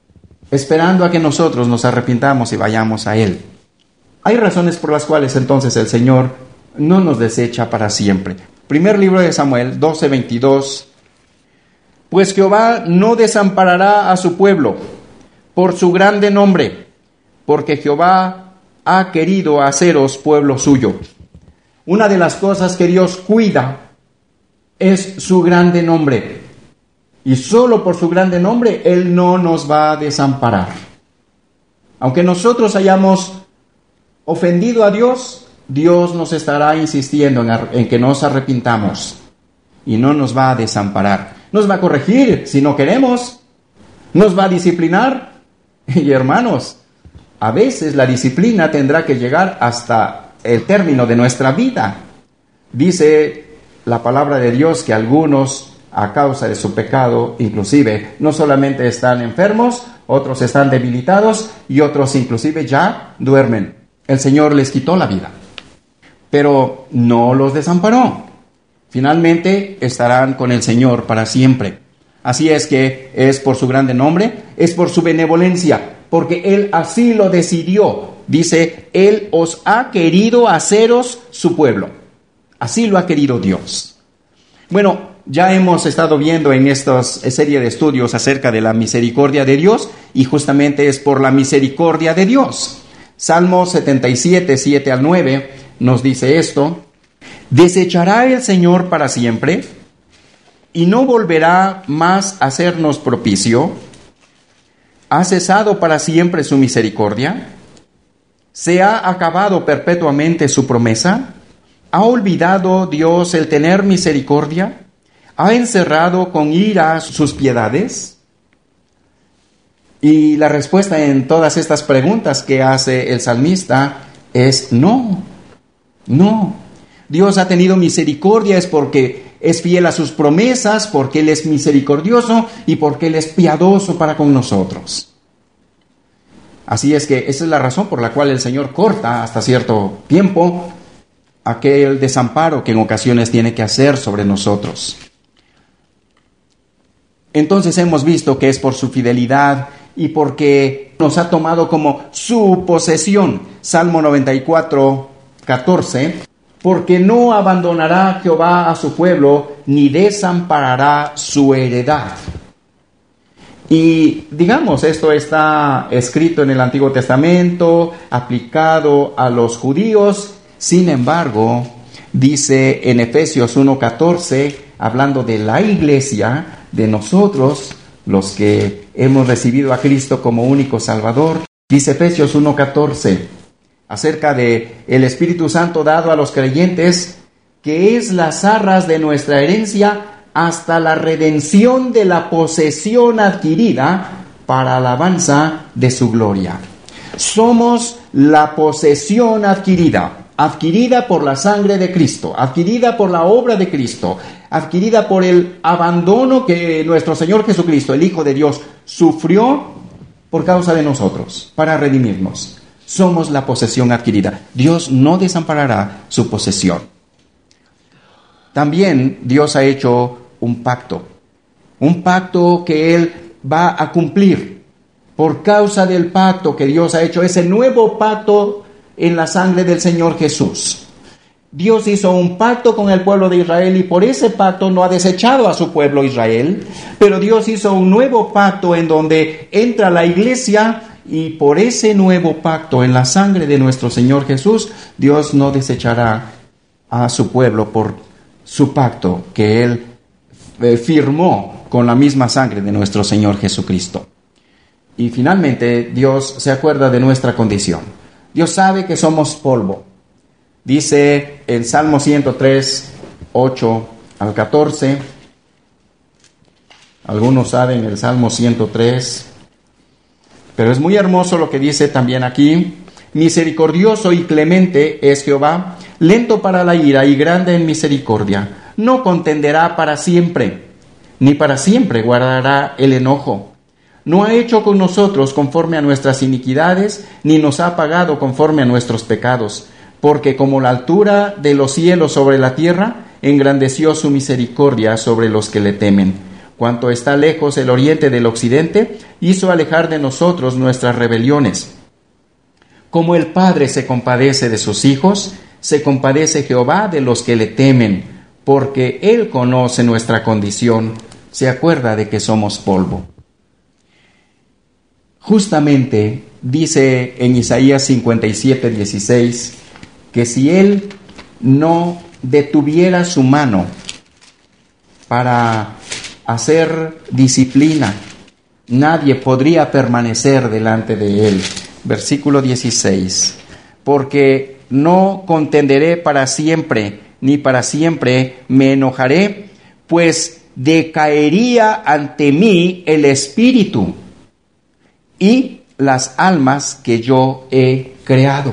esperando a que nosotros nos arrepintamos y vayamos a Él. Hay razones por las cuales entonces el Señor no nos desecha para siempre. Primer libro de Samuel, doce veintidós. Pues Jehová no desamparará a su pueblo por su grande nombre, porque Jehová ha querido haceros pueblo suyo. Una de las cosas que Dios cuida es su grande nombre. Y solo por su grande nombre, Él no nos va a desamparar. Aunque nosotros hayamos ofendido a Dios, Dios nos estará insistiendo en, en que nos arrepintamos. Y no nos va a desamparar. Nos va a corregir si no queremos. Nos va a disciplinar. Y hermanos, a veces la disciplina tendrá que llegar hasta el término de nuestra vida. Dice la palabra de Dios que algunos, a causa de su pecado, inclusive, no solamente están enfermos, otros están debilitados y otros inclusive ya duermen. El Señor les quitó la vida, pero no los desamparó. Finalmente estarán con el Señor para siempre. Así es que es por su grande nombre, es por su benevolencia, porque Él así lo decidió. Dice, Él os ha querido haceros su pueblo. Así lo ha querido Dios. Bueno, ya hemos estado viendo en esta serie de estudios acerca de la misericordia de Dios, y justamente es por la misericordia de Dios. Salmo setenta y siete, siete al nueve nos dice esto: ¿desechará el Señor para siempre y no volverá más a hacernos propicio? ¿Ha cesado para siempre su misericordia? ¿Se ha acabado perpetuamente su promesa? ¿Ha olvidado Dios el tener misericordia? ¿Ha encerrado con ira sus piedades? Y la respuesta en todas estas preguntas que hace el salmista es no, no. Dios ha tenido misericordia es porque es fiel a sus promesas, porque Él es misericordioso y porque Él es piadoso para con nosotros. Así es que esa es la razón por la cual el Señor corta hasta cierto tiempo aquel desamparo que en ocasiones tiene que hacer sobre nosotros. Entonces hemos visto que es por su fidelidad y porque nos ha tomado como su posesión. Salmo noventa y cuatro, catorce. Porque no abandonará Jehová a su pueblo, ni desamparará su heredad. Y digamos, esto está escrito en el Antiguo Testamento, aplicado a los judíos. Sin embargo, dice en Efesios uno catorce, hablando de la iglesia, de nosotros, los que hemos recibido a Cristo como único Salvador, dice Efesios uno catorce, acerca de el Espíritu Santo dado a los creyentes, que es las arras de nuestra herencia hasta la redención de la posesión adquirida para alabanza de su gloria. Somos la posesión adquirida, adquirida por la sangre de Cristo, adquirida por la obra de Cristo, adquirida por el abandono que nuestro Señor Jesucristo, el Hijo de Dios, sufrió por causa de nosotros, para redimirnos. Somos la posesión adquirida. Dios no desamparará su posesión. También Dios ha hecho un pacto, un pacto que Él va a cumplir. Por causa del pacto que Dios ha hecho, ese nuevo pacto en la sangre del Señor Jesús. Dios hizo un pacto con el pueblo de Israel y por ese pacto no ha desechado a su pueblo Israel, pero Dios hizo un nuevo pacto en donde entra la iglesia. Y por ese nuevo pacto en la sangre de nuestro Señor Jesús, Dios no desechará a su pueblo por su pacto que Él eh, firmó con la misma sangre de nuestro Señor Jesucristo. Y finalmente, Dios se acuerda de nuestra condición. Dios sabe que somos polvo. Dice en Salmo ciento tres, ocho al catorce. Algunos saben el Salmo ciento tres. Pero es muy hermoso lo que dice también aquí. Misericordioso y clemente es Jehová, lento para la ira y grande en misericordia. No contenderá para siempre, ni para siempre guardará el enojo. No ha hecho con nosotros conforme a nuestras iniquidades, ni nos ha pagado conforme a nuestros pecados. Porque como la altura de los cielos sobre la tierra, engrandeció su misericordia sobre los que le temen. Cuanto está lejos el oriente del occidente, hizo alejar de nosotros nuestras rebeliones. Como el Padre se compadece de sus hijos, se compadece Jehová de los que le temen, porque Él conoce nuestra condición, se acuerda de que somos polvo. Justamente dice en Isaías cincuenta y siete, dieciséis, que si Él no detuviera su mano para hacer disciplina, nadie podría permanecer delante de Él. Versículo dieciséis, porque no contenderé para siempre, ni para siempre me enojaré, pues decaería ante mí el espíritu y las almas que yo he creado.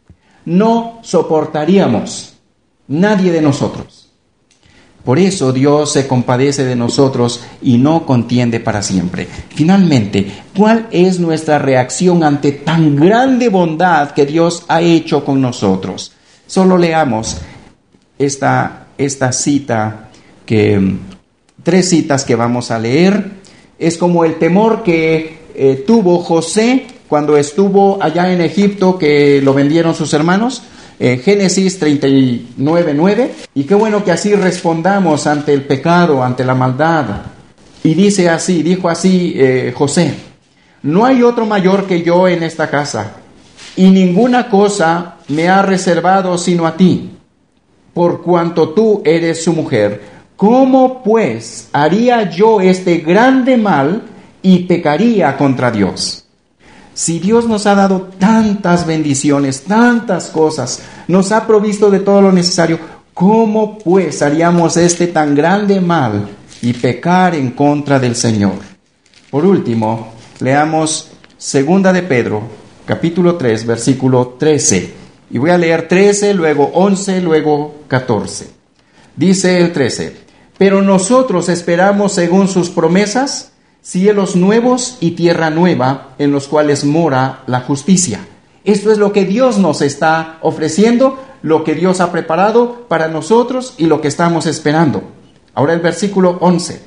No soportaríamos, nadie de nosotros. Por eso Dios se compadece de nosotros y no contiende para siempre. Finalmente, ¿cuál es nuestra reacción ante tan grande bondad que Dios ha hecho con nosotros? Solo leamos esta, esta cita, que, tres citas que vamos a leer. Es como el temor que eh, tuvo José cuando estuvo allá en Egipto, que lo vendieron sus hermanos. Eh, Génesis treinta y nueve, nueve, y qué bueno que así respondamos ante el pecado, ante la maldad. Y dice así, dijo así eh, José: no hay otro mayor que yo en esta casa, y ninguna cosa me ha reservado sino a ti, por cuanto tú eres su mujer. ¿Cómo pues haría yo este grande mal y pecaría contra Dios? Si Dios nos ha dado tantas bendiciones, tantas cosas, nos ha provisto de todo lo necesario, ¿cómo pues haríamos este tan grande mal y pecar en contra del Señor? Por último, leamos Segunda de Pedro, capítulo tres, versículo trece. Y voy a leer trece, luego once, luego catorce. Dice el trece: pero nosotros esperamos según sus promesas cielos nuevos y tierra nueva, en los cuales mora la justicia. Esto es lo que Dios nos está ofreciendo, lo que Dios ha preparado para nosotros y lo que estamos esperando. Ahora el versículo once.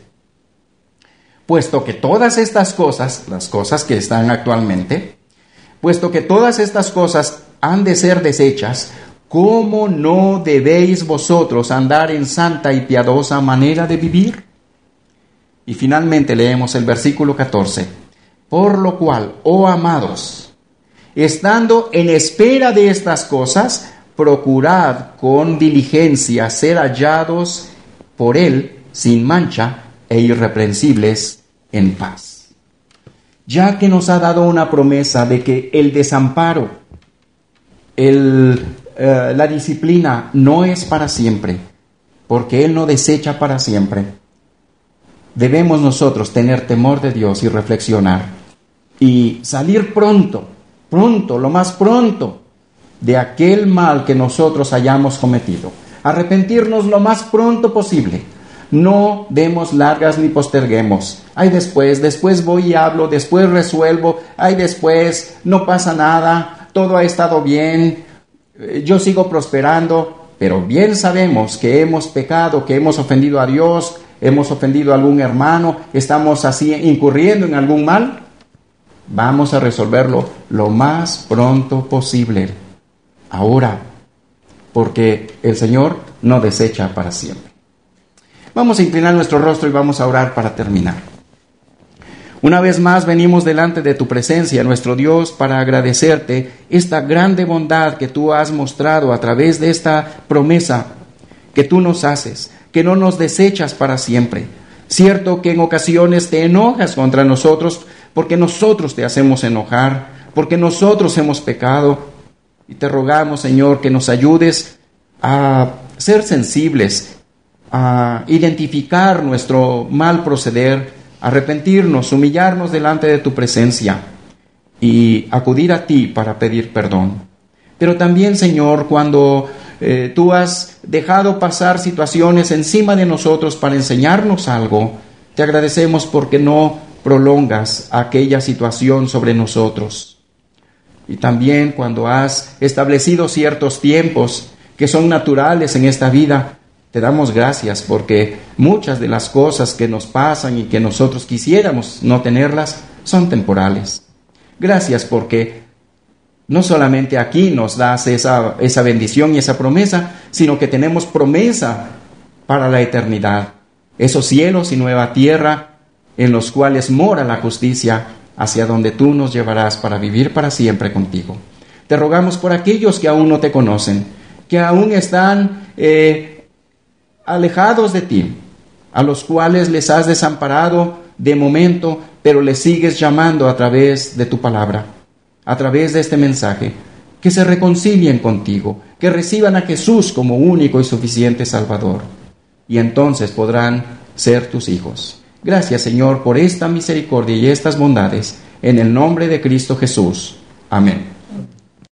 Puesto que todas estas cosas, las cosas que están actualmente, puesto que todas estas cosas han de ser deshechas, ¿cómo no debéis vosotros andar en santa y piadosa manera de vivir? Y finalmente leemos el versículo catorce. Por lo cual, oh amados, estando en espera de estas cosas, procurad con diligencia ser hallados por Él sin mancha e irreprensibles en paz. Ya que nos ha dado una promesa de que el desamparo, el, eh, la disciplina no es para siempre, porque Él no desecha para siempre, debemos nosotros tener temor de Dios y reflexionar y salir pronto, pronto, lo más pronto de aquel mal que nosotros hayamos cometido. Arrepentirnos lo más pronto posible. No demos largas ni posterguemos. Ay, después, después voy y hablo, después resuelvo. Ay, después, no pasa nada, todo ha estado bien, yo sigo prosperando. Pero bien sabemos que hemos pecado, que hemos ofendido a Dios, hemos ofendido a algún hermano, estamos así incurriendo en algún mal. Vamos a resolverlo lo más pronto posible, ahora, porque el Señor no desecha para siempre. Vamos a inclinar nuestro rostro y vamos a orar para terminar. Una vez más venimos delante de tu presencia, nuestro Dios, para agradecerte esta grande bondad que tú has mostrado a través de esta promesa que tú nos haces, que no nos desechas para siempre. Cierto que en ocasiones te enojas contra nosotros porque nosotros te hacemos enojar, porque nosotros hemos pecado. Y te rogamos, Señor, que nos ayudes a ser sensibles, a identificar nuestro mal proceder, arrepentirnos, humillarnos delante de tu presencia y acudir a ti para pedir perdón. Pero también, Señor, cuando eh, tú has dejado pasar situaciones encima de nosotros para enseñarnos algo, te agradecemos porque no prolongas aquella situación sobre nosotros. Y también cuando has establecido ciertos tiempos que son naturales en esta vida, Te damos gracias porque muchas de las cosas que nos pasan y que nosotros quisiéramos no tenerlas son temporales. Gracias porque no solamente aquí nos das esa, esa bendición y esa promesa, sino que tenemos promesa para la eternidad. Esos cielos y nueva tierra en los cuales mora la justicia, hacia donde tú nos llevarás para vivir para siempre contigo. Te rogamos por aquellos que aún no te conocen, que aún están eh, alejados de ti, a los cuales les has desamparado de momento, pero les sigues llamando a través de tu palabra, a través de este mensaje, que se reconcilien contigo, que reciban a Jesús como único y suficiente Salvador, y entonces podrán ser tus hijos. Gracias, Señor, por esta misericordia y estas bondades, en el nombre de Cristo Jesús. Amén.